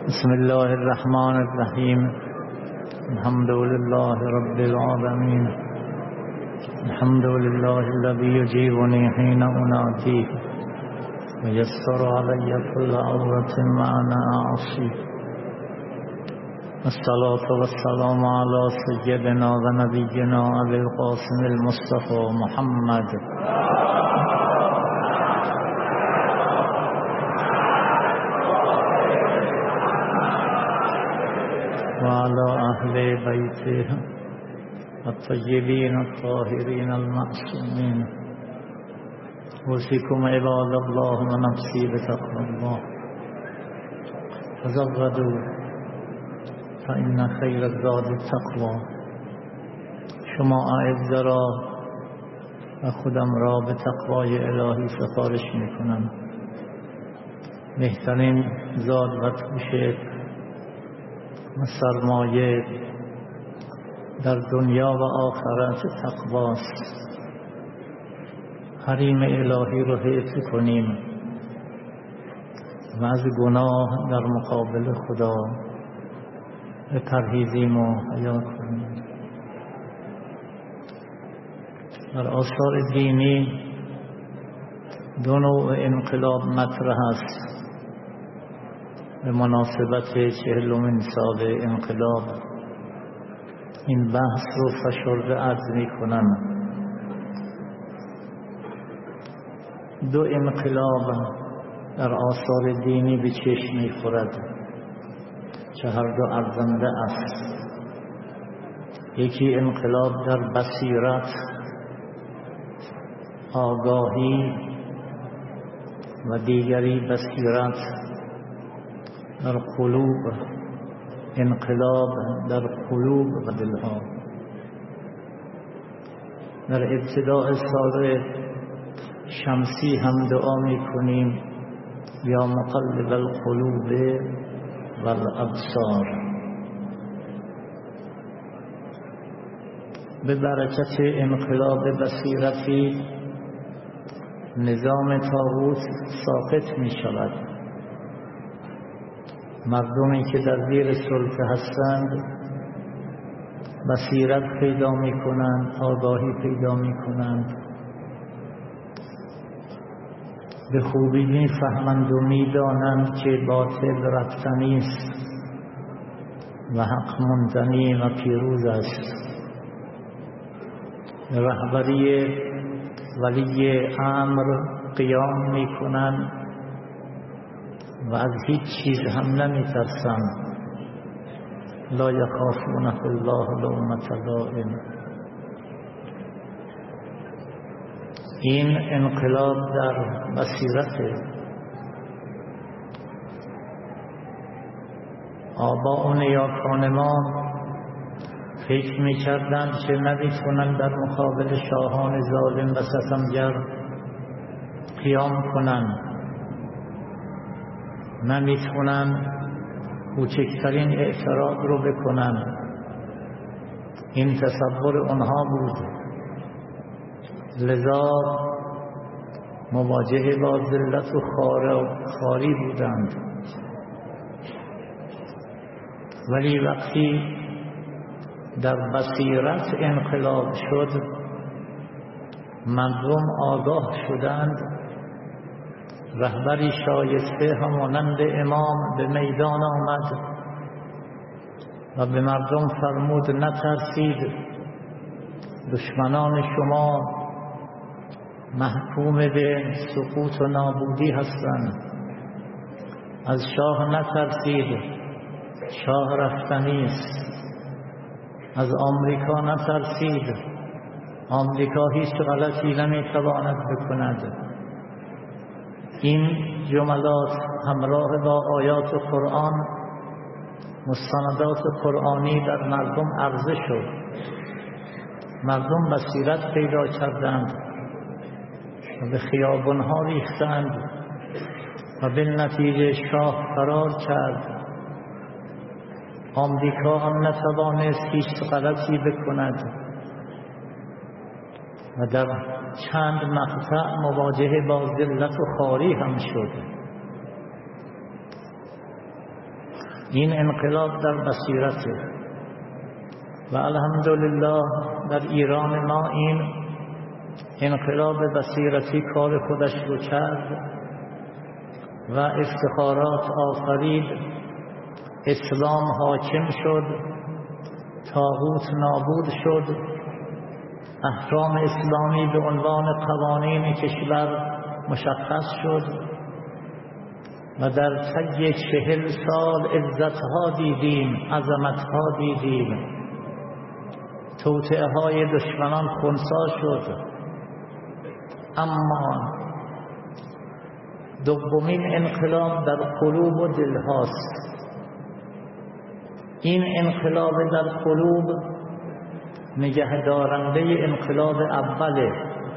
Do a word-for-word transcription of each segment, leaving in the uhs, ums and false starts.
بسم الله الرحمن الرحیم. الحمد لله رب العالمین. الحمد لله الذي يجيبني حين أناديه ويسر علي كل عورة معنا أعصيه. الصلاة والسلام على سيدنا ونبينا أبي القاسم المصطفى محمد وعلى أهل بيته الطيبين الطاهرين المعصومين. أوصيكم عباد الله ونفسي بتقوى الله. تزودوا فإن خير الزاد التقوى. شما اعز را و خودم را به تقوای الهی سفارش میکنم. بهترین زاد و توشه و سرمایه در دنیا و آخرت تقواست. حریم الهی رو حفظ کنیم و از گناه در مقابل خدا پرهیزیم و حیا کنیم. در آثار دینی دو نوع انقلاب مطرح است. به مناسبت چهلمین سال انقلاب این بحث رو فشرده عرض می کنم. دو انقلاب در آثار دینی به چشم می خورد که هر دو ارزنده است. یکی انقلاب در بصیرت، آگاهی، و دیگری بصیرت در قلوب، انقلاب در قلوب و دلها. در ابتداء سال شمسی هم دعا می کنیم یا مقلب القلوب و الابصار. به برکت انقلاب بصیرتی نظام طاغوت ساقط می شود. مردمی که در زیر سلطه هستند بصیرت پیدا می کنند، آگاهی پیدا می کنند، به خوبی می فهمند و می دانند که باطل رفتنی است و حق ماندنی و پیروز است. رهبری ولی امر قیام می کنند و از هیچ چیز هم نمی ترسند. لا یخافون فی الله لومة لائم. این انقلاب در بصیرت. آبا و نیاکان ما فکر می کردند که نمیتونن در مقابل شاهان ظالم و ستمگر قیام کنند، نمیتونن کوچکترین اعتراض رو بکنن. این تصور اونها بود. لذا مواجه با ذلت و خواری بودند. ولی وقتی در بصیرت انقلاب شد، مردم آگاه شدند، رهبری شایسته همانند امام به میدان آمد و به مردم فرمود نترسید، دشمنان شما محکوم به سقوط و نابودی هستند. از شاه نترسید، شاه رفتنی است. از آمریکا نترسید، آمریکا هیچ غلطی نمیتواند بکند. این جملات همراه با آیات قرآن، مستندات قرآنی در مردم عرضه شد. مردم بصیرت پیدا کردند و به خیابانها ریختند و به نتیجه شاه فرار کرد. آمریکا هم نتوانست هیچ غلطی بکند و در چند مقطع مواجهه با ذلت و خواری هم شد. این انقلاب در بصیرته و الحمدلله در ایران ما این انقلاب بصیرتی کار خودش رو کرد و افتخارات آفرید. اسلام حاکم شد، طاغوت نابود شد، احکام اسلامی به عنوان قوانین کشور مشخص شد و در طی چهل سال عزتها دیدیم، عظمتها دیدیم، توطئه های دشمنان خنثی شد. اما دومین انقلاب در قلوب و دل هاست. این انقلاب در قلوب نگهدارنده انقلاب اوله،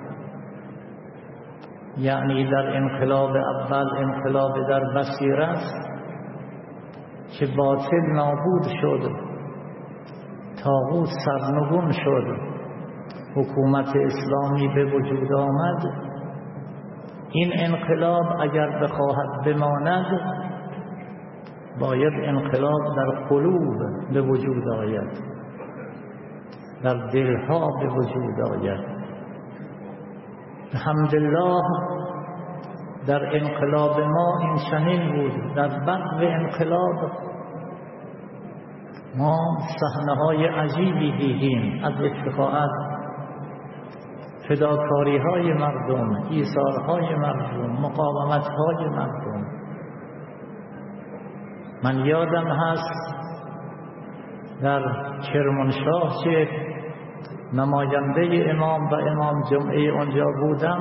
یعنی در انقلاب اول انقلاب در بصیرت که باطل نابود شد، طاغوت سرنگون شد، حکومت اسلامی به وجود آمد. این انقلاب اگر بخواهد بماند باید انقلاب در قلوب به وجود آید، در دلها به وجود آید. الحمدلله در انقلاب ما این چنین بود. در بدو انقلاب ما صحنه‌های عجیبی دیدیم از اتفاقات، فداکاری‌های مردم، ایثارهای مردم، مقاومت‌های مردم. من یادم هست در کرمانشاه که نماینده امام و امام جمعه اونجا بودم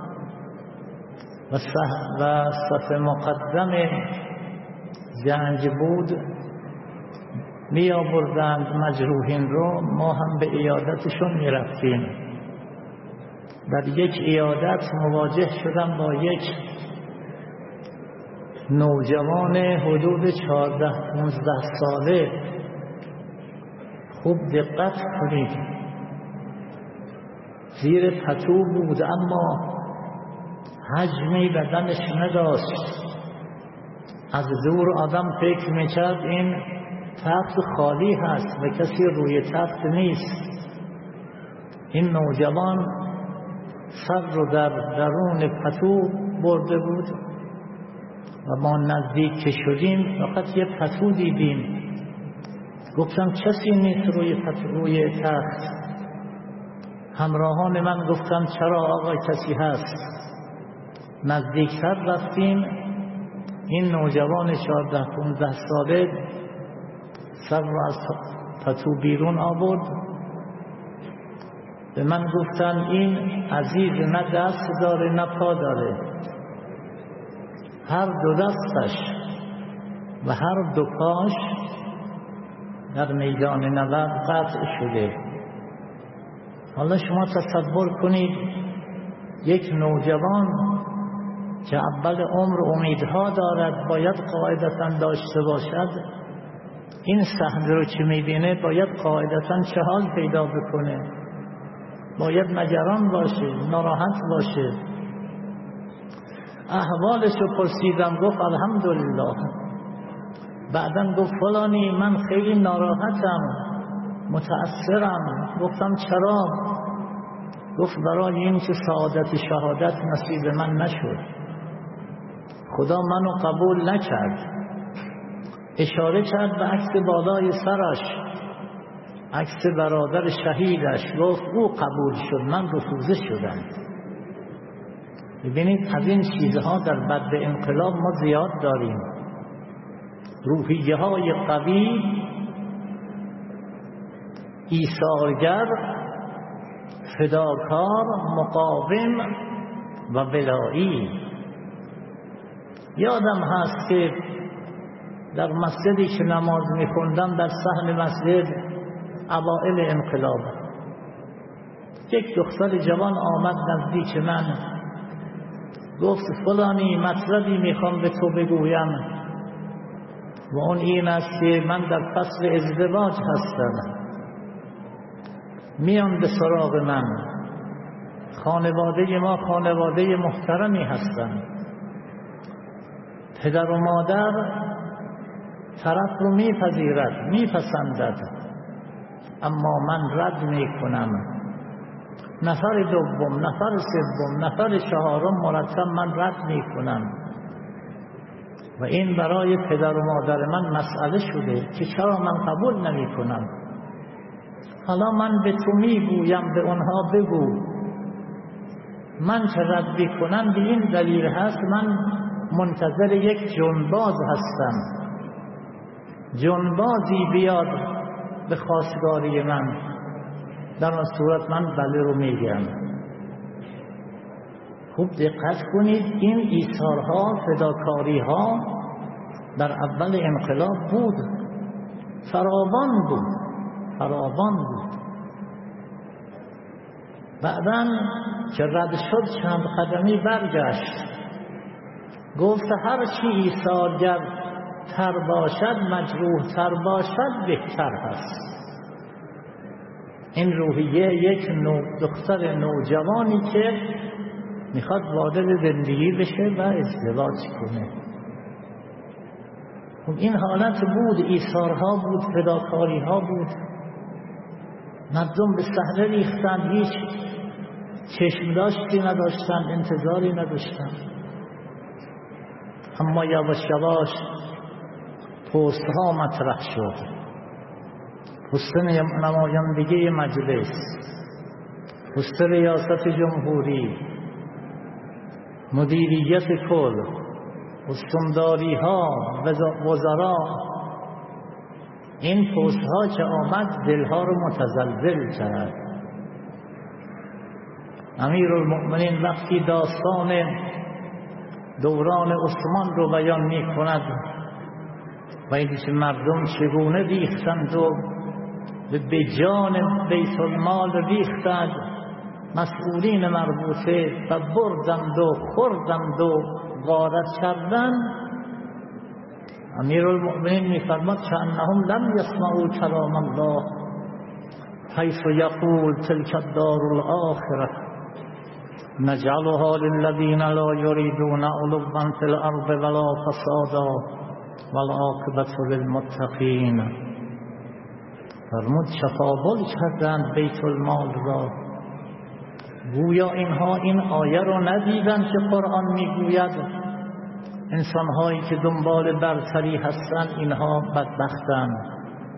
و صف و صف مقدم جنگ بود، می آوردند مجروحین رو، ما هم به عیادتشون می رفتیم. در یک عیادت مواجه شدم با یک نوجوان حدود چهارده پانزده ساله. خوب دقت کنید، زیر پتو بود اما حجمی بدنش نداشت. از دور آدم فکر میکرد این تخت خالی هست و کسی روی تخت نیست. این نوجوان سر رو در درون پتو برده بود و ما نزدیک که شدیم فقط یه پتو دیدیم. گفتم کسی نیست روی پتو روی تخت. همراهان من گفتم چرا آقا کسی هست؟ نزدیکتر رفتیم، این نوجوان چهارده پانزده ساله سر رو از پتو بیرون آورد. به من گفتن این عزیز نه دست داره نه پا داره، هر دو دستش و هر دو پاش در میدان نبرد قطع شده. حالا شما تصور کنید یک نوجوان که اول عمر امیدها دارد، باید قاعدتاً داشته باشد، این صحنه رو که میبینه باید قاعدتاً چه حال پیدا بکنه، باید نگران باشه، ناراحت باشه. احوالش رو پرسیدم، گفت الحمدلله. بعداً گفت فلانی من خیلی ناراحتم، متأثرم. گفتم چرا؟ گفت برای این که سعادت شهادت نصیب من نشد، خدا منو قبول نکرد. اشاره کرد به عکس بالای سرش، عکس برادر شهیدش. گفت او قبول شد، من رفوزه شدم. ببینید از این چیزها در بعد انقلاب ما زیاد داریم. روحیه های قوی، ایثارگر، فداکار، مقاوم و ولایی. یادم هست که در مسجدی که نماز می‌خوندم در صحن مسجد اوائل انقلاب، یک دختر جوان آمد نزدیک من، گفت فلانی مطلبی میخوام به تو بگویم و اون این است که من در فصل ازدواج هستم. میان به سراغ من، خانواده ما خانواده محترمی هستند، پدر و مادر طرف رو میپذیرد، میپسندد، اما من رد میکنم. نفر دوم، نفر سوم، نفر چهارم مرتب من رد میکنم و این برای پدر و مادر من مسئله شده که چرا من قبول نمی کنم. حالا من به تو میگویم به اونها بگو. من چه رد بکنم به این دلیل هست من منتظر یک جنباز هستم، جنبازی بیاد به خواستگاری من، در آن صورت من بله رو میگم. خوب دقت کنید، این ایثارها، فداکاریها در اول انقلاب بود، فراوان بود، فراوان بود. بعداً که رد شد چند قدمی برگشت، گفت هر چی ایثارگر تر باشد، مجروح تر باشد، بهتر هست. این روحیه یک نو دختر نوجوانی که میخواد وارد زندگی بشه و ازدواج کنه. خب این حالت بود، ایثارها بود، فداکاریها بود. مردم به صحنه ریختند، هیچ چشم داشتی نداشتند، انتظاری نداشتند. اما یواش یواش پست ها مطرح شد، پست نمایندگی مجلس، پست ریاست جمهوری، مدیریت کل، استمداری ها، وزرا. این پست ها که آمد دلها رو متزلزل کرد. امیرالمؤمنین وقتی داستان دوران عثمان رو بیان می کند و اینکه مردم چگونه ریختند و به جان بیت المال ریختند، مسئولین مربوطه و بردند و خوردند و غارت کردند، امیرالمؤمنین می‌فرماد کأنهم لم یسمعوا کلام الله حیث یقول تلک الدار الآخرة نجعلها للذین لا یریدون علوا فی الارض ولا فسادا والعاقبة للمتقین. فرمود چپاول کردند بیت المال را، گویا اینها این آیه را ندیدند که قرآن میگوید انسانهایی که دنبال برتری هستند اینها بدبختند.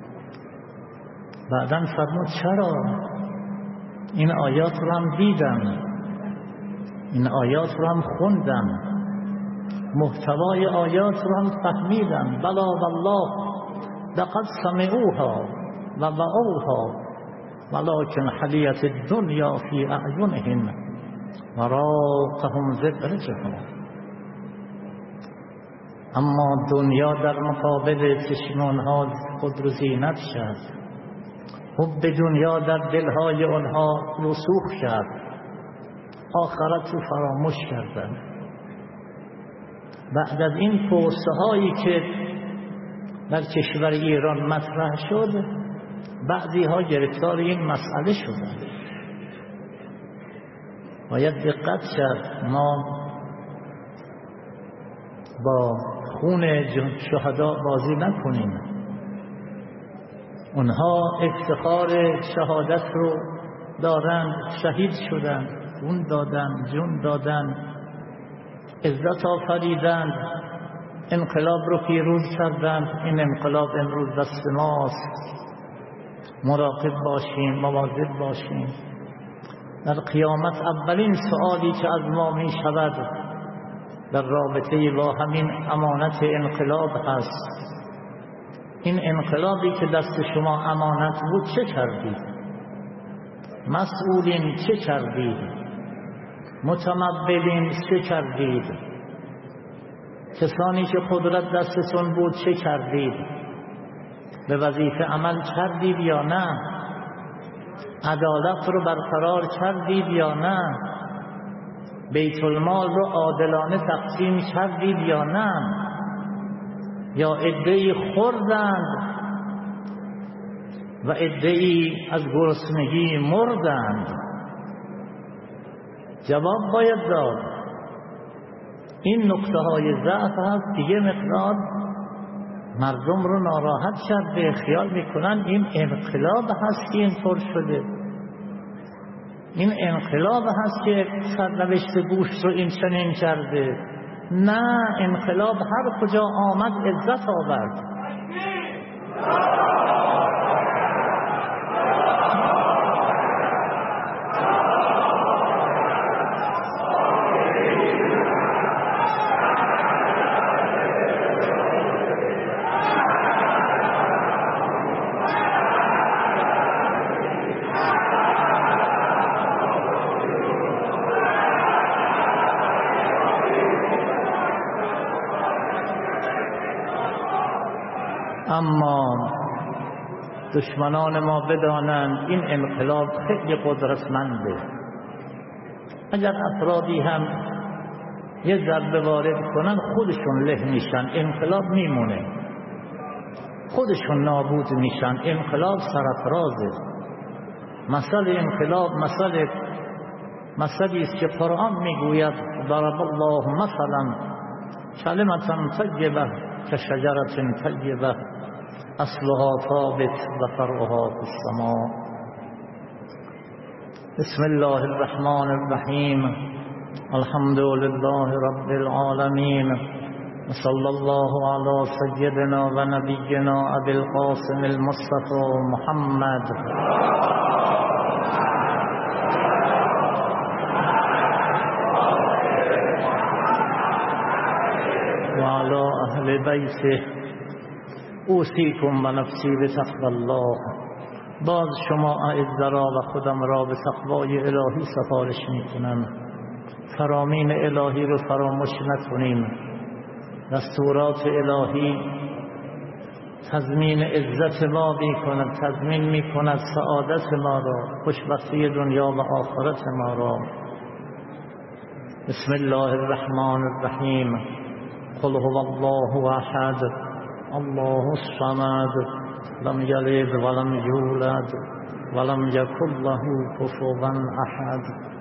بعداً فرمود چرا؟ این آیات را هم دیدم، این آیات را هم خوندم، محتوای آیات را هم فهمیدم. بلا والله لقد سمعوها و وعوها ولكن حلیت الدنیا فی اعینهم وراقهم ذکرهم. اما دنیا در مقابل چشمانها خود رو زینت شد، حب دنیا در دلهای آنها رسوخ کرد، آخرت رو فراموش کردند. بعد از این پوسته هایی که در کشور ایران مطرح شد، بعضی ها گرفتار این مسئله شدند. باید دقت کرد، ما با خون شهدا بازی نکنیم. اونها افتخار شهادت رو دارند، شهید شدند، خون دادند، جون دادند، عزت آفریدند، انقلاب رو پیروز کردند. این انقلاب امروز دست ماست، مراقب باشیم، مواظب باشیم. در قیامت اولین سؤالی که از ما می شود در رابطه با همین امانت انقلاب هست. این انقلابی که دست شما امانت بود چه کردید؟ مسئولین چه کردید؟ متمولین چه کردید؟ کسانی که قدرت دستتون بود چه کردید؟ به وظیفه عمل کردید یا نه؟ عدالت رو برقرار کردید یا نه؟ بیت المال رو عادلانه تقسیم کردید یا نه؟ یا عده‌ای خوردند و عده‌ای از گرسنگی مردند؟ جواب باید داد. این نقطه های ضعف هست، دیگه مقدار مردم رو ناراحت کرده، خیال میکنن این انقلاب هست که اینطور شده، این انقلاب هست که سرنوشت گوشت رو این چنین کرده. نه، انقلاب هر کجا آمد عزت آورد. اما دشمنان ما بدانند این انقلاب خیلی قدرتمنده. اگر افرادی هم یه ضربه وارد کنن خودشون له میشن، انقلاب میمونه، خودشون نابود میشن. انقلاب سرفرازه. مثل انقلاب مثل مثلی است که قرآن میگوید ضرب الله مثلا کلمة طیبه کشجرة طیبه اصلها ثابت و فرعها فی السماء. بسم الله الرحمن الرحیم. الحمد لله رب العالمین. صلی الله علی سیدنا و نبینا ابی القاسم المصطفى محمد و علی اهل بیته. اوصیکم و نفسی بتقوی الله. باز شما اعزا و خودم را به تقوای الهی سفارش میکنم. فرامین الهی رو فراموش نکنیم. دستورات الهی تضمین عزت ما میکند، تضمین میکند سعادت ما را، خوشبختی دنیا و آخرت ما را. بسم الله الرحمن الرحیم. قل هو الله احد الله الصمد لم یلد ولم یولد ولم یکن له کفوا احد.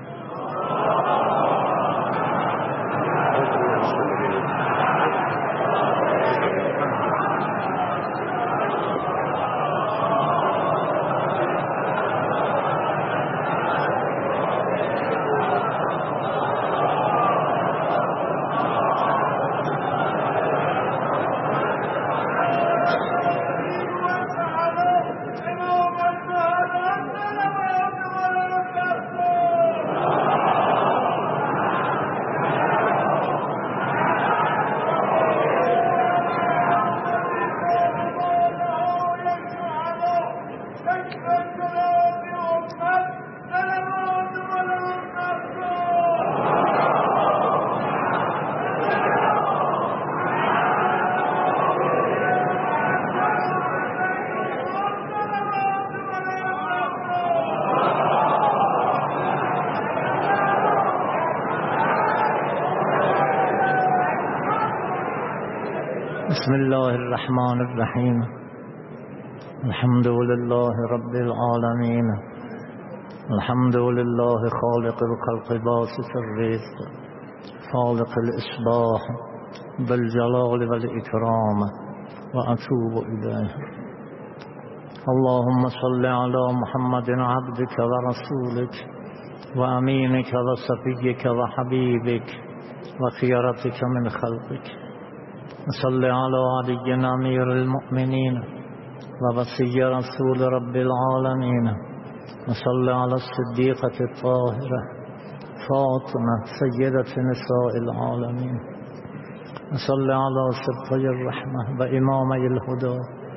بسم الله الرحمن الرحیم. الحمد لله رب العالمین. الحمد لله خالق الخلق باسط الرزق خالق الإصباح بالجلال والإكرام وأتوب إليه. اللهم صل على محمد عبدك ورسولك وأمينك وصفيك وحبيبك وخيرتك من خلقك. صل على علي أمير المؤمنين ووصي رسول رب العالمين. وصل على الصديقة الطاهرة فاطمة سيدة نساء العالمين. وصل على سبطي الرحمة وإمامي الهدى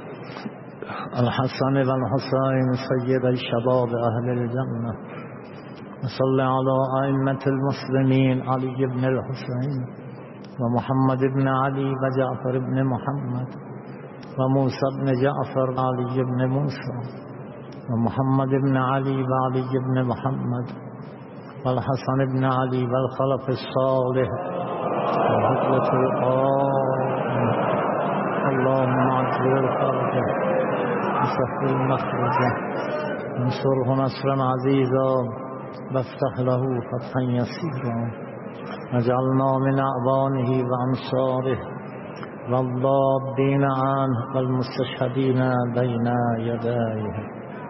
الحسن والحسين سيدي شباب أهل الجنة. وصل على أئمة المسلمين علي بن الحسين ومحمد بن علي وجعفر بن محمد وموسى بن جعفر وعلي بن موسى ومحمد بن علي وعلي بن محمد والحسن بن علي والخلف الصالح وحجة القائم. اللهم عجل الفرج وسهل المخرج انصره نصرا عزيزا وافتح له فتحا يسيرا. وجعلنا من أعوانه وأنصاره والضابين عنه والمستشهدين بين يديه.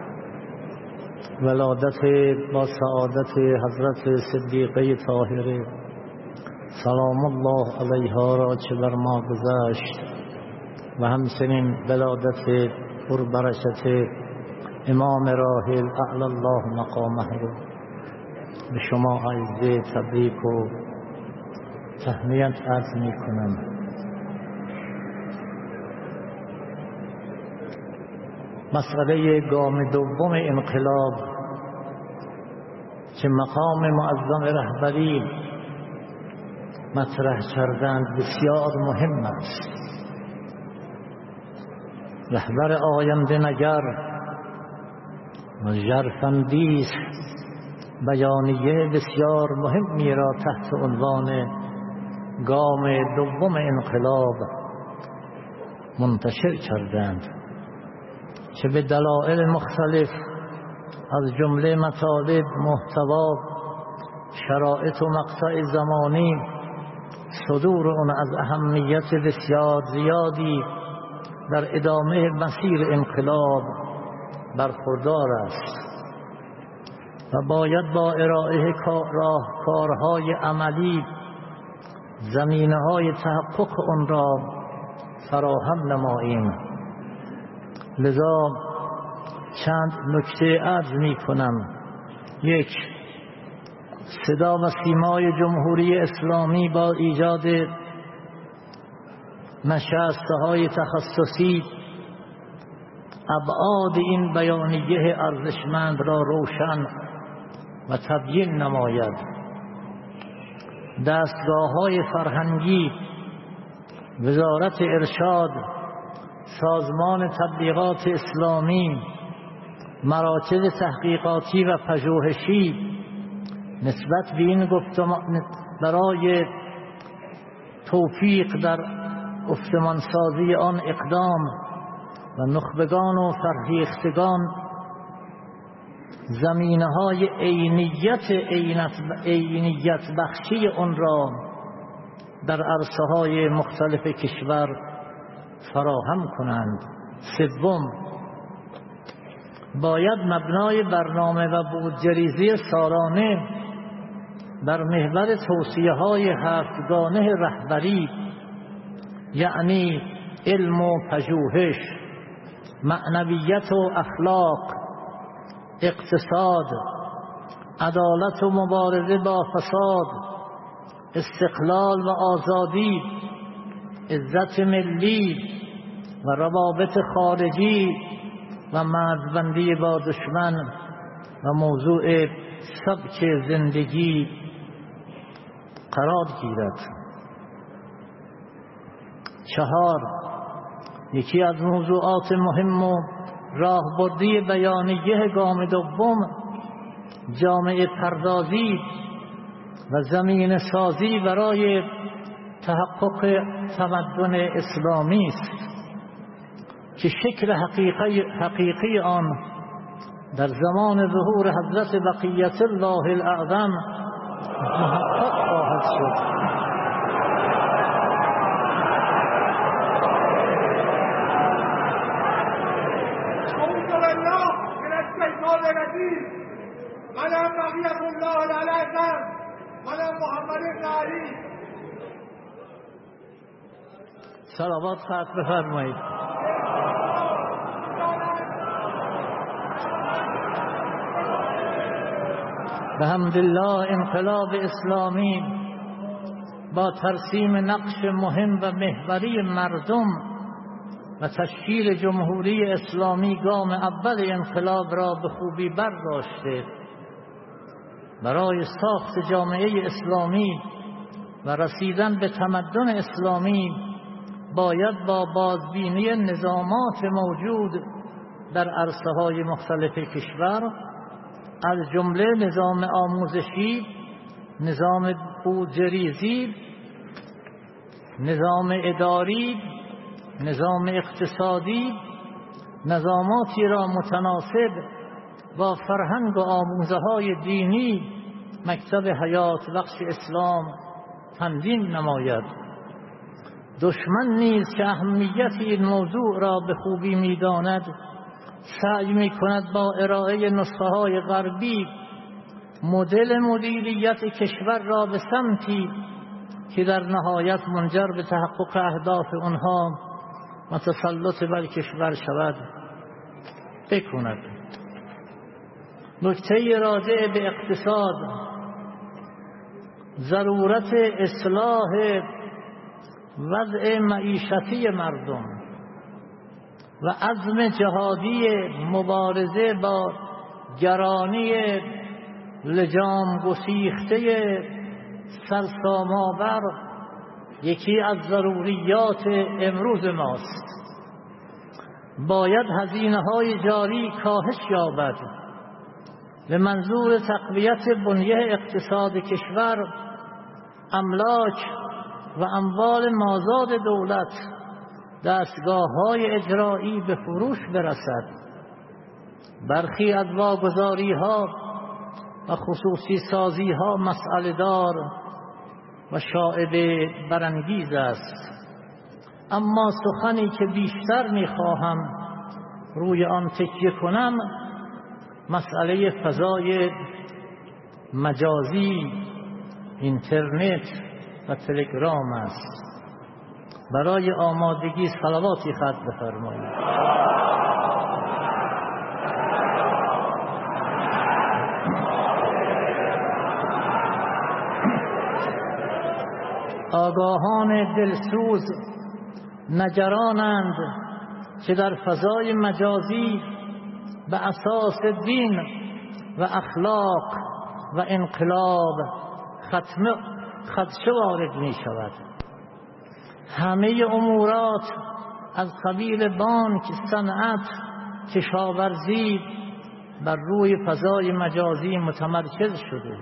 ولادت با سعادت حضرت صدیقه طاهره سلام الله علیها را چه بر ما گذشت و همچنین ولادت پربرکت امام راحل اعلی الله مقامه رو به شما عزیزه تبریک و تهنیت عرض می کنم. مسئله گام دوم انقلاب که مقام معظم رهبری مطرح کردند بسیار مهم است. رهبر آینده نگر و ژرفاندیز بیانیه بسیار مهمی را تحت عنوان گام دوم انقلاب منتشر کردند که به دلایل مختلف از جمله مطالب، محتوا، شرایط و مقطع زمانی صدور اون از اهمیت بسیار زیادی در ادامه مسیر انقلاب برخوردار است و باید با ارائه راهکارهای عملی زمینه‌های تحقق آن را فراهم نماییم. لذا چند نکته عرض می کنم. یک، صدا و سیمای جمهوری اسلامی با ایجاد نشست‌های تخصصی ابعاد این بیانیه ارزشمند را روشن و تبیین نماید. دستگاه‌های فرهنگی، وزارت ارشاد، سازمان تبلیغات اسلامی، مراکز تحقیقاتی و پژوهشی نسبت به این گفتمان برای توفیق در گفتمانسازی آن اقدام و نخبگان و فرهیختگان زمینه‌های عینیت عینیت بخشی آن را در عرصه‌های مختلف کشور فراهم کنند. سوم، باید مبنای برنامه و بودجه‌ریزی سالانه بر محور توصیه‌های هفتگانه رهبری، یعنی علم و پژوهش، معنویت و اخلاق، اقتصاد، عدالت و مبارزه با فساد، استقلال و آزادی، عزت ملی و روابط خارجی و مرزبندی با دشمن و موضوع سبک زندگی قرار گیرد. چهار، یکی از موضوعات مهم و راهبردی بیانیه گام دوم جامعه پردازی و زمین سازی برای تحقق تمدن اسلامی است که شکل حقیقی, حقیقی آن در زمان ظهور حضرت بقیت الله الاعظم محقق خواهد شد. منم بقیت الله الاعظم، منم محمد بن علی. صلوات خط بفرمایید. به حمدالله انقلاب اسلامی با ترسیم نقش مهم و محوری مردم و تشکیل جمهوری اسلامی گام اول انقلاب را به خوبی برداشته. برای ساخت جامعه اسلامی و رسیدن به تمدن اسلامی باید با بازبینی نظامات موجود در عرصه‌های مختلف کشور از جمله نظام آموزشی، نظام بودجه‌ریزی، نظام اداری، نظام اقتصادی، نظاماتی را متناسب با فرهنگ و آموزه‌های دینی مکتب حیات بخش اسلام تنظیم نماید. دشمن نیز که اهمیت این موضوع را به خوبی می‌داند سعی می‌کند با ارائه نسخه‌های غربی مدل مدیریت کشور را به سمتی که در نهایت منجر به تحقق اهداف آنها و تسلط بر کشور شود بکند. نکته راجع به اقتصاد، ضرورت اصلاح وضع معیشتی مردم و عزم جهادی مبارزه با گرانی لجام گسیخته سرسام‌آور یکی از ضروریات امروز ماست. باید هزینه‌های جاری کاهش یابد. به منظور تقویت بنیه اقتصاد کشور، املاک و اموال مازاد دولت دستگاه‌های اجرایی به فروش برسد. برخی از واگذاری‌ها و خصوصی سازی‌ها مسئله دار و شائبه برانگیز است، اما سخنی که بیشتر می‌خواهم روی آن تکیه کنم مسئله فضای مجازی، اینترنت و تلگرام است. برای آمادگی صلواتی خط بفرمایید. آگاهان دلسوز نگرانند که در فضای مجازی به اساس دین و اخلاق و انقلاب ختم خدشه وارد می شود. همه امورات از قبیل بانک، صنعت، کشاورزی بر روی فضای مجازی متمرکز شده.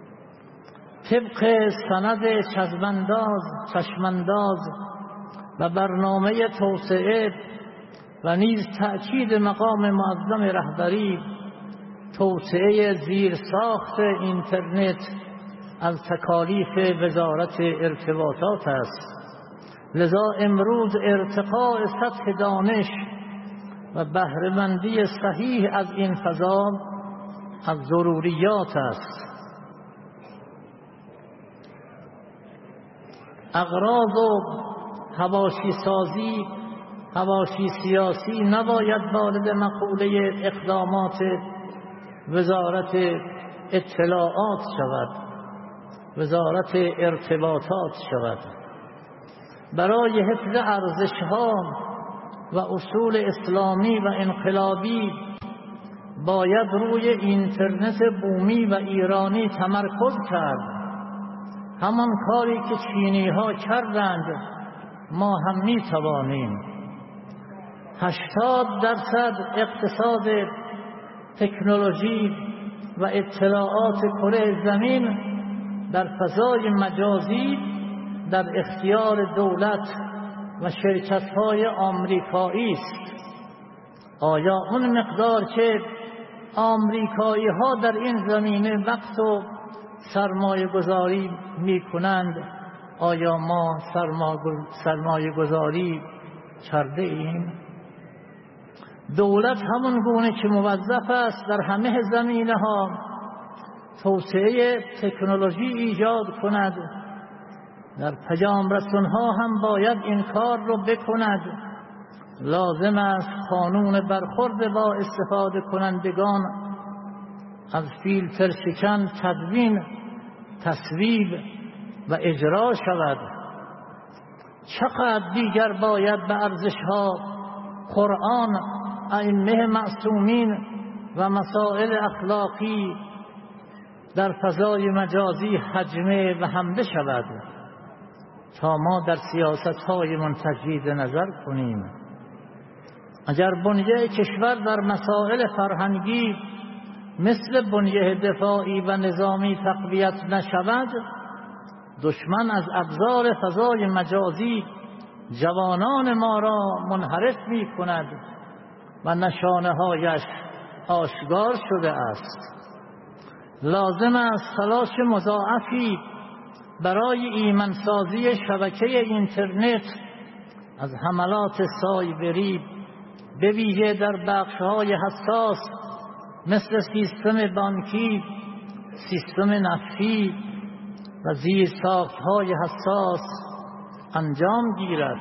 طبق سند چشمانداز چشمانداز و برنامه توسعه و نیز تأکید مقام معظم رهبری، توسعه زیرساخت اینترنت از تکالیف وزارت ارتباطات است. لذا امروز ارتقاء سطح دانش و بهره‌مندی صحیح از این فضا از ضروریات است. اغراض و حواشی سازی، حواشی سیاسی نباید وارد مقوله اقدامات وزارت اطلاعات شود، وزارت ارتباطات شود. برای حفظ ارزش‌ها و اصول اسلامی و انقلابی باید روی اینترنت بومی و ایرانی تمرکز کرد. همان کاری که چینی‌ها کردند ما هم می‌توانیم. هشتاد درصد اقتصاد تکنولوژی و اطلاعات کره زمین در فضای مجازی در اختیار دولت و شرکت‌های آمریکایی است. آیا اون مقدار که آمریکایی‌ها در این زمینه وقت و سرمایه گذاری می کنند، آیا ما سرمایه گذاری کرده ایم؟ دولت همون گونه که موظف است در همه زمینه ها توسعه تکنولوژی ایجاد کند، در پیام رسان ها هم باید این کار رو بکند. لازم است قانون برخورد با استفاده کنندگان از فیلتر شکن تدوین، تصویب و اجرا شود. چقدر دیگر باید به ارزش‌ها، قرآن، ائمه معصومین و مسائل اخلاقی در فضای مجازی حجمه و حمله شود تا ما در سیاست‌هایمان تجدید نظر کنیم. اگر بنیه کشور در مسائل فرهنگی مثل بنیه دفاعی و نظامی تقویت نشود، دشمن از ابزار فضای مجازی جوانان ما را منحرف می کند و نشانه هایش آشکار شده است. لازم است تلاش مضاعفی برای ایمنسازی شبکه اینترنت از حملات سایبری به ویژه در بخش‌های حساس مثل سیستم بانکی، سیستم نفتی و زیرساخت‌های حساس انجام گیرد.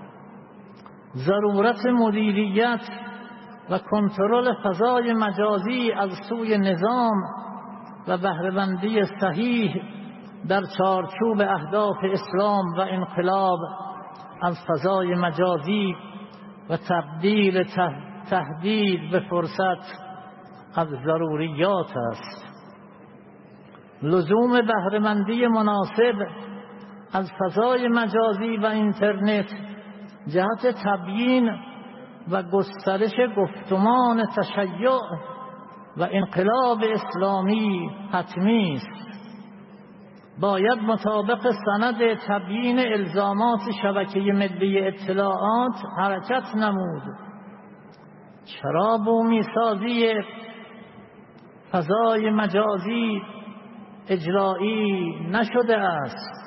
ضرورت مدیریت و کنترل فضای مجازی از سوی نظام و بهره‌مندی صحیح در چارچوب اهداف اسلام و انقلاب از فضای مجازی و تبدیل تهدید به فرصت از ضروریات است. لزوم بهره‌مندی مناسب از فضای مجازی و اینترنت جهت تبیین و گسترش گفتمان تشیع و انقلاب اسلامی حتمی است. باید مطابق سند تبیین الزامات شبکه ملی اطلاعات حرکت نمود. چرا بومیسازی فضای مجازی اجرایی نشده است؟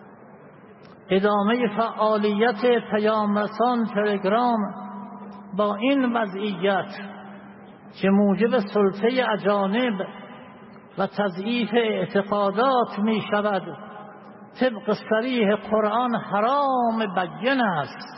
ادامه فعالیت پیامرسان تلگرام با این وضعیت که موجب سلطه اجانب و تضعیف اعتقادات می شود طبق صریح قرآن حرام بین است.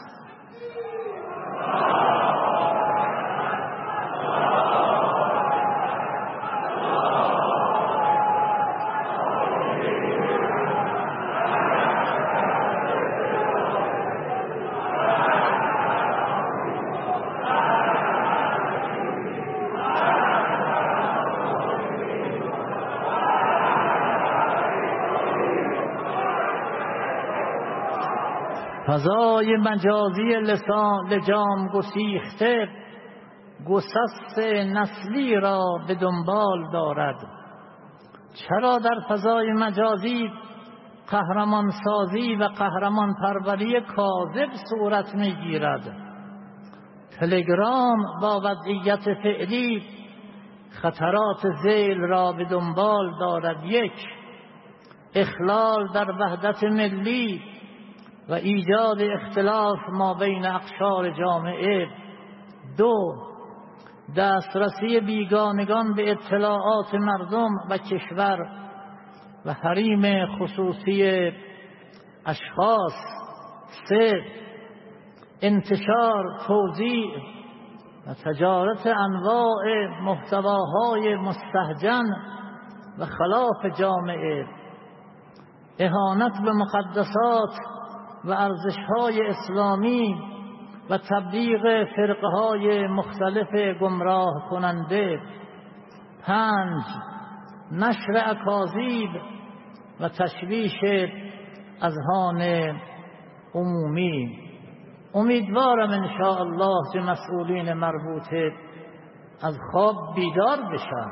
فضای مجازی لسان لجام گسیخته گسست نسلی را به دنبال دارد. چرا در فضای مجازی قهرمان سازی و قهرمان پروری کاذب صورت می گیرد؟ تلگرام با وضعیت فعلی خطرات ذیل را به دنبال دارد. یک، اخلال در وحدت ملی و ایجاد اختلاف ما بین اقشار جامعه. دو، دسترسی بیگانگان به اطلاعات مردم و کشور و حریم خصوصی اشخاص. سه، انتشار، توزیع و تجارت انواع محتواهای مستهجن و خلاف جامعه. اهانت به مقدسات و ارزش‌های اسلامی و تبلیغ فرقه‌های مختلف گمراه کننده. پنج، نشر اکاذیب و تشویش اذهان عمومی. امیدوارم انشاءالله که مسئولین مربوطه از خواب بیدار بشن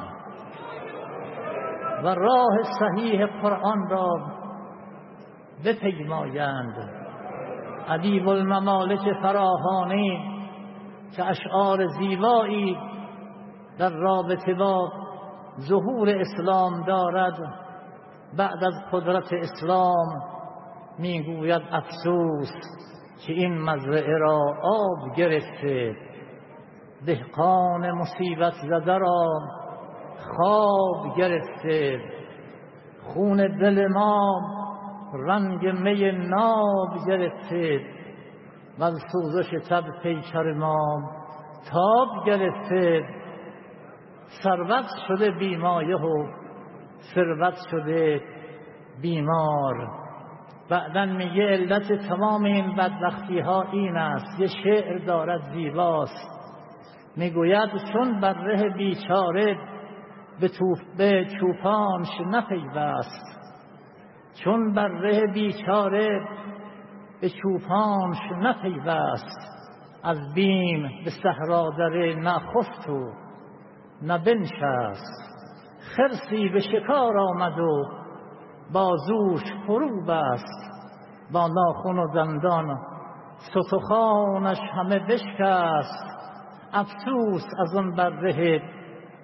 و راه صحیح قرآن را بپیمایند. ادیب الممالک فراهانی که اشعار زیبایی در رابطه با ظهور اسلام دارد، بعد از قدرت اسلام میگوید افسوس که این مزرعه را آب گرفته، دهقان مصیبت زده را خواب گرفته، خون دل ما رنگ می ناب گرفته و از سوزش تب پیکر ما تاب گرفته. ثروت شده بیمایه و ثروت شده بیمار. بعداً میگه علت تمام این بدبختی ها این است. یه شعر دارد زیباست، میگوید چون بره بیچاره به توف به چوپانش نپیوست، چون بره بیچاره به چوپانش نپیوست، از بیم به صحرا دره نخفت و نبنشست. خرسی به شکار آمد و بازوش فرو بست، با ناخن و دندان ستخوانش همه بشکست. افسوس از آن بره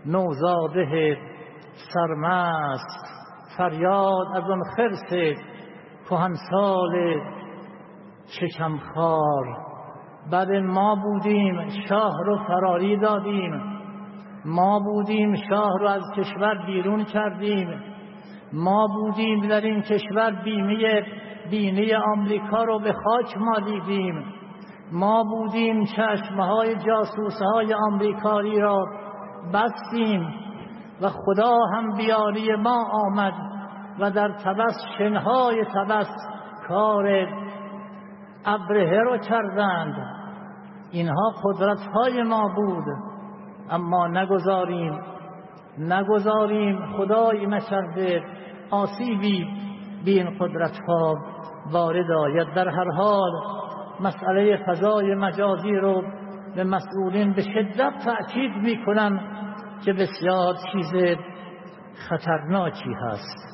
نوزاده سرمست، فریاد از آن خرس کهنسال شکمخوار. بعد ما بودیم شاه رو فراری دادیم، ما بودیم شاه رو از کشور بیرون کردیم، ما بودیم در این کشور بیمه بینی آمریکا رو به خاک مالیدیم، ما بودیم چشمهای جاسوسهای آمریکایی را بستیم و خدا هم بیاری ما آمد و در تبس شنهای تبس کار ابرهه رو کردند. اینها قدرت‌های ما بود، اما نگذاریم نگذاریم خدای نکرده آسیبی به این قدرت‌ها وارد آید. در هر حال مسئله فضای مجازی رو به مسئولین به شدت تأکید می‌کنم که بسیار چیز خطرناکی هست.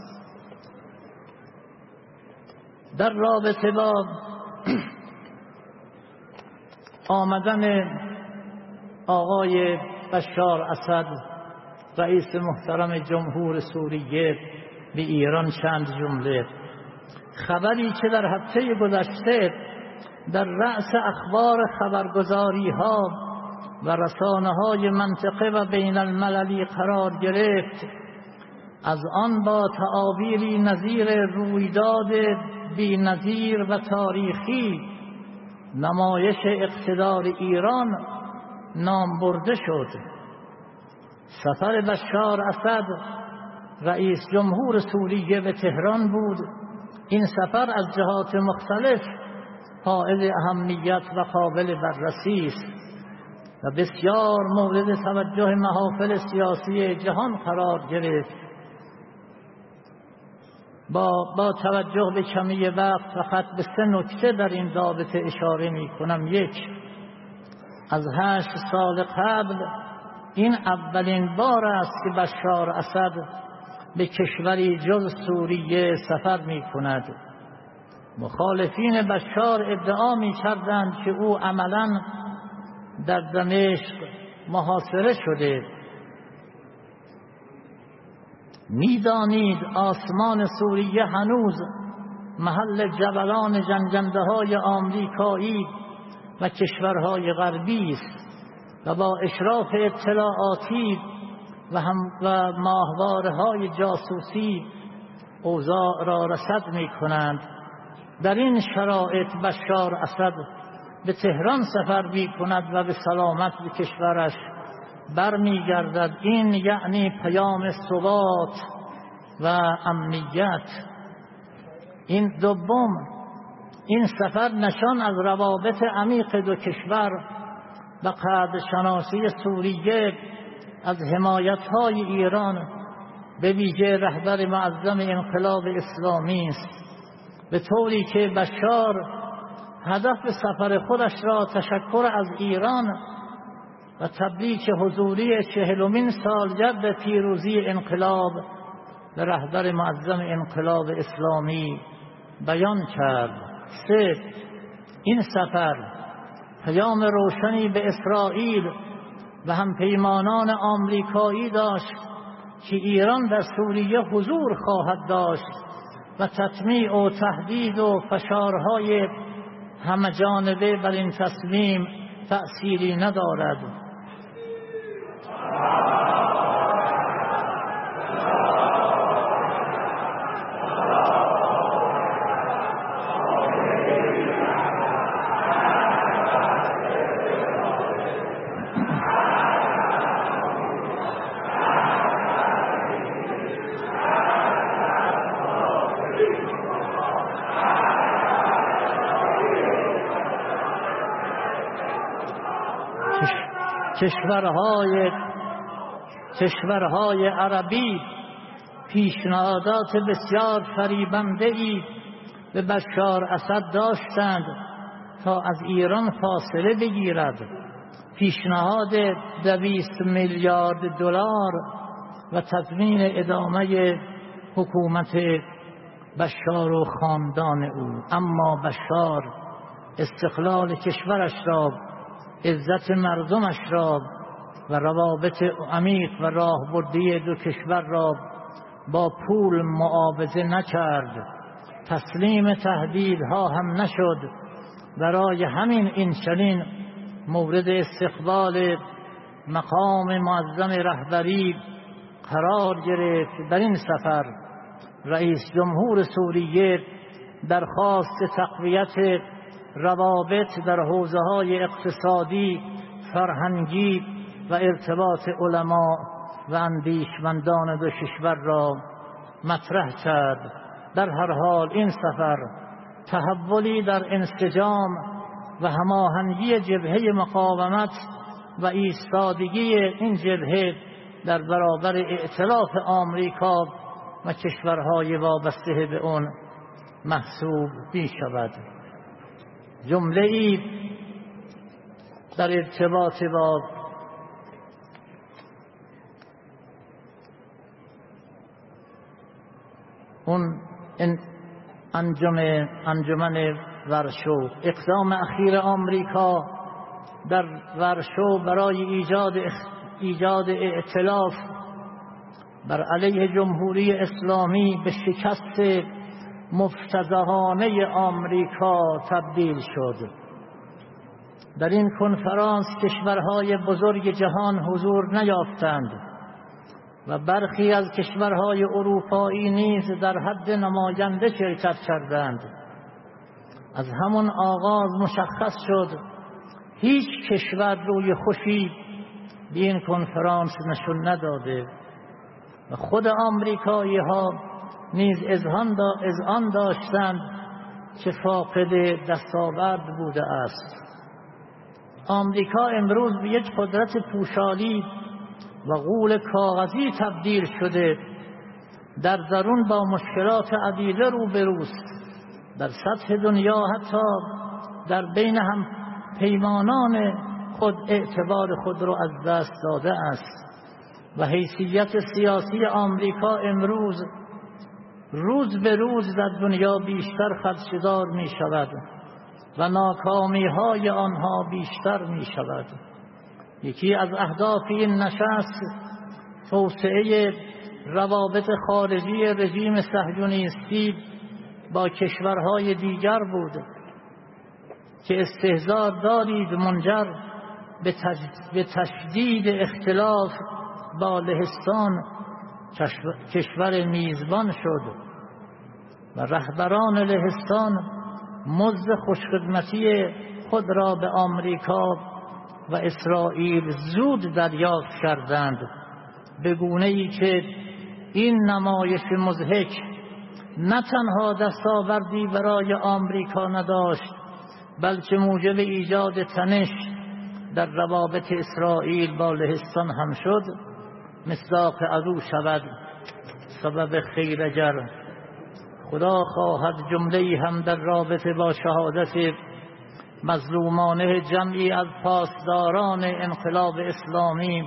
در رابطه با آمدن آقای بشار اسد رئیس محترم جمهور سوریه به ایران چند جمله. خبری که در هفته گذشته در رأس اخبار خبرگزاری ها و رسانه های منطقه و بین المللی قرار گرفت، از آن با تعابیری نظیر رویداد بی نظیر و تاریخی نمایش اقتدار ایران نام برده شد. سفر بشار اسد رئیس جمهور سوریه به تهران بود. این سفر از جهات مختلف حائز اهمیت و قابل بررسی است و بسیار مورد توجه محافل سیاسی جهان قرار گرفت. با, با توجه به کمی وقت فقط به سه نکته در این رابطه اشاره می کنم. یک، از هشت سال قبل این اولین بار است که بشار اسد به کشوری جز سوریه سفر می کند. مخالفین بشار ادعا می کردند که او عملاً در دمشق محاصره شده. میدانید آسمان سوریه هنوز محل جبلان جنگنده های آمریکایی و کشورهای غربی است و با اشراف اطلاعاتی و, هم و ماهواره‌های جاسوسی اوضاع را رصد می کنند. در این شرایط بشار اسد به تهران سفر می کند و به سلامت به کشورش برمی گردد. این یعنی پیام ثبات و امنیت. این دوم، این سفر نشان از روابط عمیق دو کشور و قدرشناسی سوریه از حمایت‌های ایران به ویژه رهبر معظم انقلاب اسلامی است، به طوری که بشار هدف سفر خودش را تشکر از ایران و تبریک حضوری چهلمین سالگرد پیروزی انقلاب به رهبر معظم انقلاب اسلامی بیان کرد. سه، این سفر پیام روشنی به اسرائیل و همپیمانان آمریکایی داشت که ایران در سوریه حضور خواهد داشت و تطمیع و تهدید و فشارهای همه‌جانبه بر این تصمیم تأثیری ندارد. کشورهای کشورهای عربی پیشنهادات بسیار فریبنده‌ای به بشار اسد داشتند تا از ایران فاصله بگیرد. پیشنهاد دویست میلیارد دلار و تضمین ادامه حکومت بشار و خاندان او. اما بشار استقلال کشورش را، عزت مردمش را و روابط عمیق و راهبردی دو کشور را با پول معاوضه نکرد. تسلیم تهدیدها هم نشد. برای همین این چنین مورد استقبال مقام معظم رهبری قرار گرفت. در این سفر رئیس جمهور سوریه درخواست تقویت روابط در حوزه‌های اقتصادی، فرهنگی و ارتباط علما و اندیشمندان دو کشور را مطرح کرد. در هر حال این سفر تحولی در انسجام و هماهنگی جبهه مقاومت و ایستادگی این جبهه در برابر ائتلاف آمریکا و کشورهای وابسته به آن محسوب می شود. جمله ای در ارتباط با اون انجام انجمن ورشو، اقدام اخیر آمریکا در ورشو برای ایجاد ایجاد ائتلاف بر علیه جمهوری اسلامی به شکست مفتضحانه آمریکا تبدیل شد. در این کنفرانس کشورهای بزرگ جهان حضور نیافتند و برخی از کشورهای اروپایی نیز در حد نماینده شرکت کردند. از همون آغاز مشخص شد هیچ کشور روی خوشی به این کنفرانس نشون نداده و خود آمریکایی ها نیز اذعان داشتند که فاقد دستاورد بوده است. آمریکا امروز به یک قدرت پوشالی و غول کاغذی تبدیل شده، در درون با مشکلات عدیده روبروست. در سطح دنیا حتی در بین هم پیمانان خود اعتبار خود را از دست داده است و حیثیت سیاسی آمریکا امروز روز به روز در دنیا بیشتر خدشه‌دار می شود و ناکامی های آنها بیشتر می شود. یکی از اهداف این نشست توسعه روابط خارجی رژیم صهیونیستی با کشورهای دیگر بود که استحضار دارید منجر به تشدید اختلاف با لهستان کشور میزبان شد و رهبران لهستان مزد خوشخدمتی خود را به آمریکا و اسرائیل زود دریافت کردند، به گونه‌ای که این نمایش مضحک نه تنها دستاوردی برای آمریکا نداشت بلکه موجب ایجاد تنش در روابط اسرائیل با لهستان هم شد. مصداق عدو شود سبب خیر اگر خدا خواهد جمله‌ای هم در رابطه با شهادت مظلومانه جمعی از پاسداران انقلاب اسلامی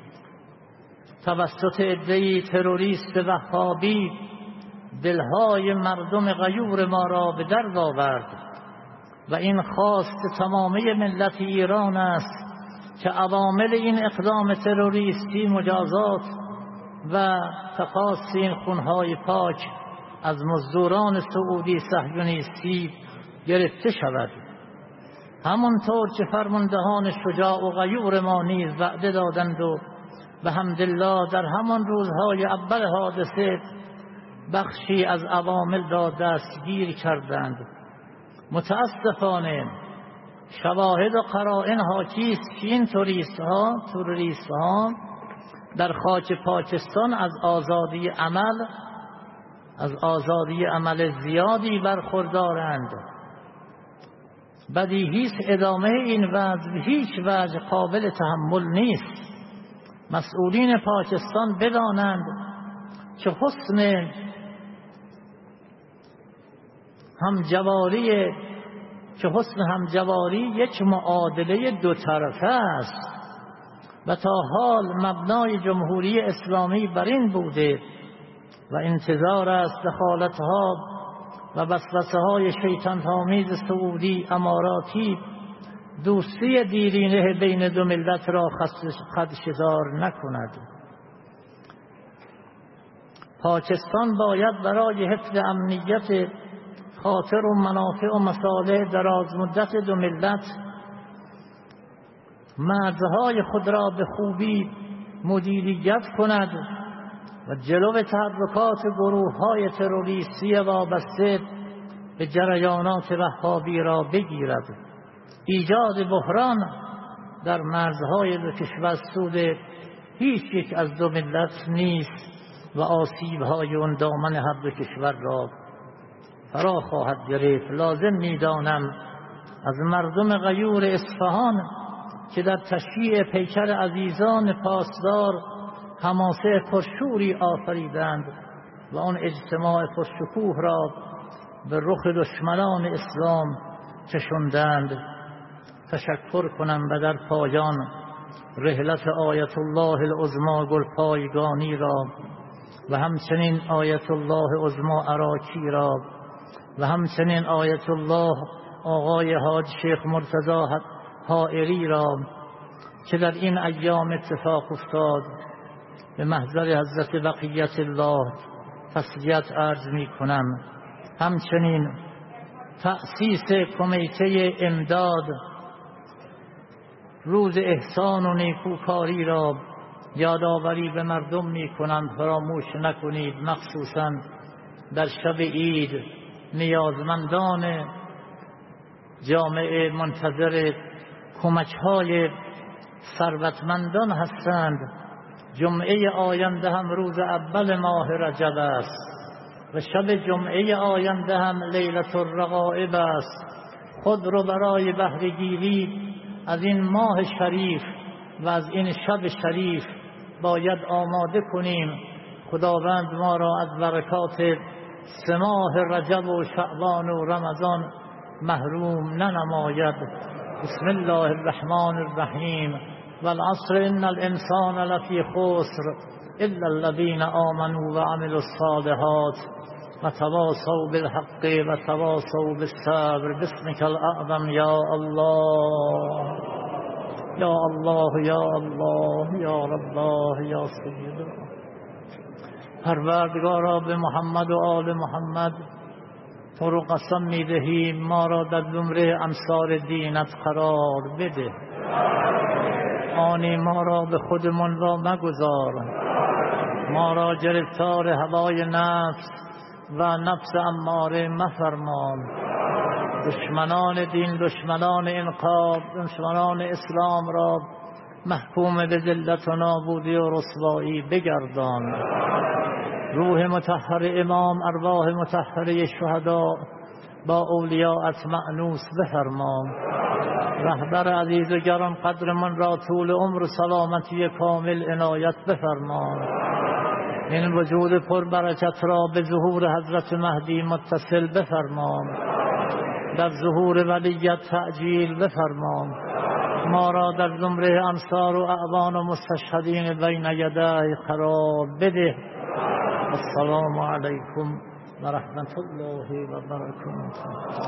توسط عده‌ای تروریست وهابی دلهای مردم غیور ما را به درد آورد و این خواست تمامی ملت ایران است که عوامل این اقدام تروریستی مجازات و تقاصی این خونهای پاک از مزدوران سعودی صهیونیستی گرفته شود. همانطور که فرماندهان شجاع و غیور ما نیز وعده دادند و به حمدالله در همان روزهای اول حادثه بخشی از عوامل را دستگیر کردند. متاسفانه شواهد و قرائن حاکی است که این توریست‌ها توریست‌ها در خاک پاکستان از آزادی عمل از آزادی عمل زیادی برخوردارند. بدیهی است ادامه این وضع به هیچ وجه قابل تحمل نیست. مسئولین پاکستان بدانند که حسن همجواری که حسن همجواری یک معادله دو طرفه است و تا حال مبنای جمهوری اسلامی بر این بوده و انتظار است دخالتها و وسوسه‌های شیطان‌آمیز سعودی اماراتی دوستی دیرینه بین دو ملت را خدشه‌دار نکند. پاکستان باید برای حفظ امنیت خاطر و منافع و مصالح دراز مدت دو ملت مرزهای خود را به خوبی مدیریت کند و جلو تحرکات گروه‌های تروریستی وابسته به جریانات وهابی را بگیرد. ایجاد بحران در مرزهای دو کشور سود هیچ یک از دو ملت نیست و آسیب‌های اون دامن هر دو کشور را فرا خواهد گرفت. لازم می‌دانم از مردم غیور اصفهان که در تشییع پیکر عزیزان پاسدار حماسه پرشوری آفریدند و آن اجتماع پرشکوه را به رخ دشمنان اسلام کشاندند تشکر کنم و در پایان رحلت آیت الله العظمی گلپایگانی را و همچنین آیت الله عظمی عراکی را و همچنین آیت الله آقای حاج شیخ مرتضی حائری را که در این ایام اتفاق افتاد به محضر حضرت بقیت الله تسلیت عرض می کنم. همچنین تأسیس کمیته امداد روز احسان و نیکوکاری را یادآوری به مردم می کنم. فراموش نکنید مخصوصا در شب عید نیازمندان جامعه منتظر کمک‌های ثروتمندان هستند. جمعه آینده هم روز اول ماه رجب است و شب جمعه آینده هم لیلة الرغائب است. خود رو برای بهره‌گیری از این ماه شریف و از این شب شریف باید آماده کنیم. خداوند ما را از برکات سه ماه رجب و شعبان و رمضان محروم ننماید. بسم الله الرحمن الرحیم والعصر ان الانسان لفی خسر الا الذین آمنوا وعملوا الصالحات وتواصوا بالحق وتواصوا بالصبر. بسمك الاعظم یا الله یا الله یا الله یا الله یا سید. پروردگارا به محمد و آل محمد تو رو قسم می دهیم ما را در زمره انصار دینت قرار بده. آنی ما را به خودمون را مگذار، ما را گرفتار هوای نفس و نفس اماره مفرمان. دشمنان دین، دشمنان انقلاب، دشمنان اسلام را محکوم به ذلت و نابودی و رسوایی بگردان. روح مطهر امام، ارواح مطهره شهدا با اولیاءت مأنوس بفرما. رهبر عزیز و گران قدر من را طول عمر و سلامتی کامل عنایت بفرما. این وجود پربرکت را به ظهور حضرت مهدی متصل بفرما. در ظهور ولیت تعجیل بفرما. ما را در زمره انصار و اعوان و مستشهدین بین یدای قرار بده. السلام علیکم و رحمت الله و برکاته.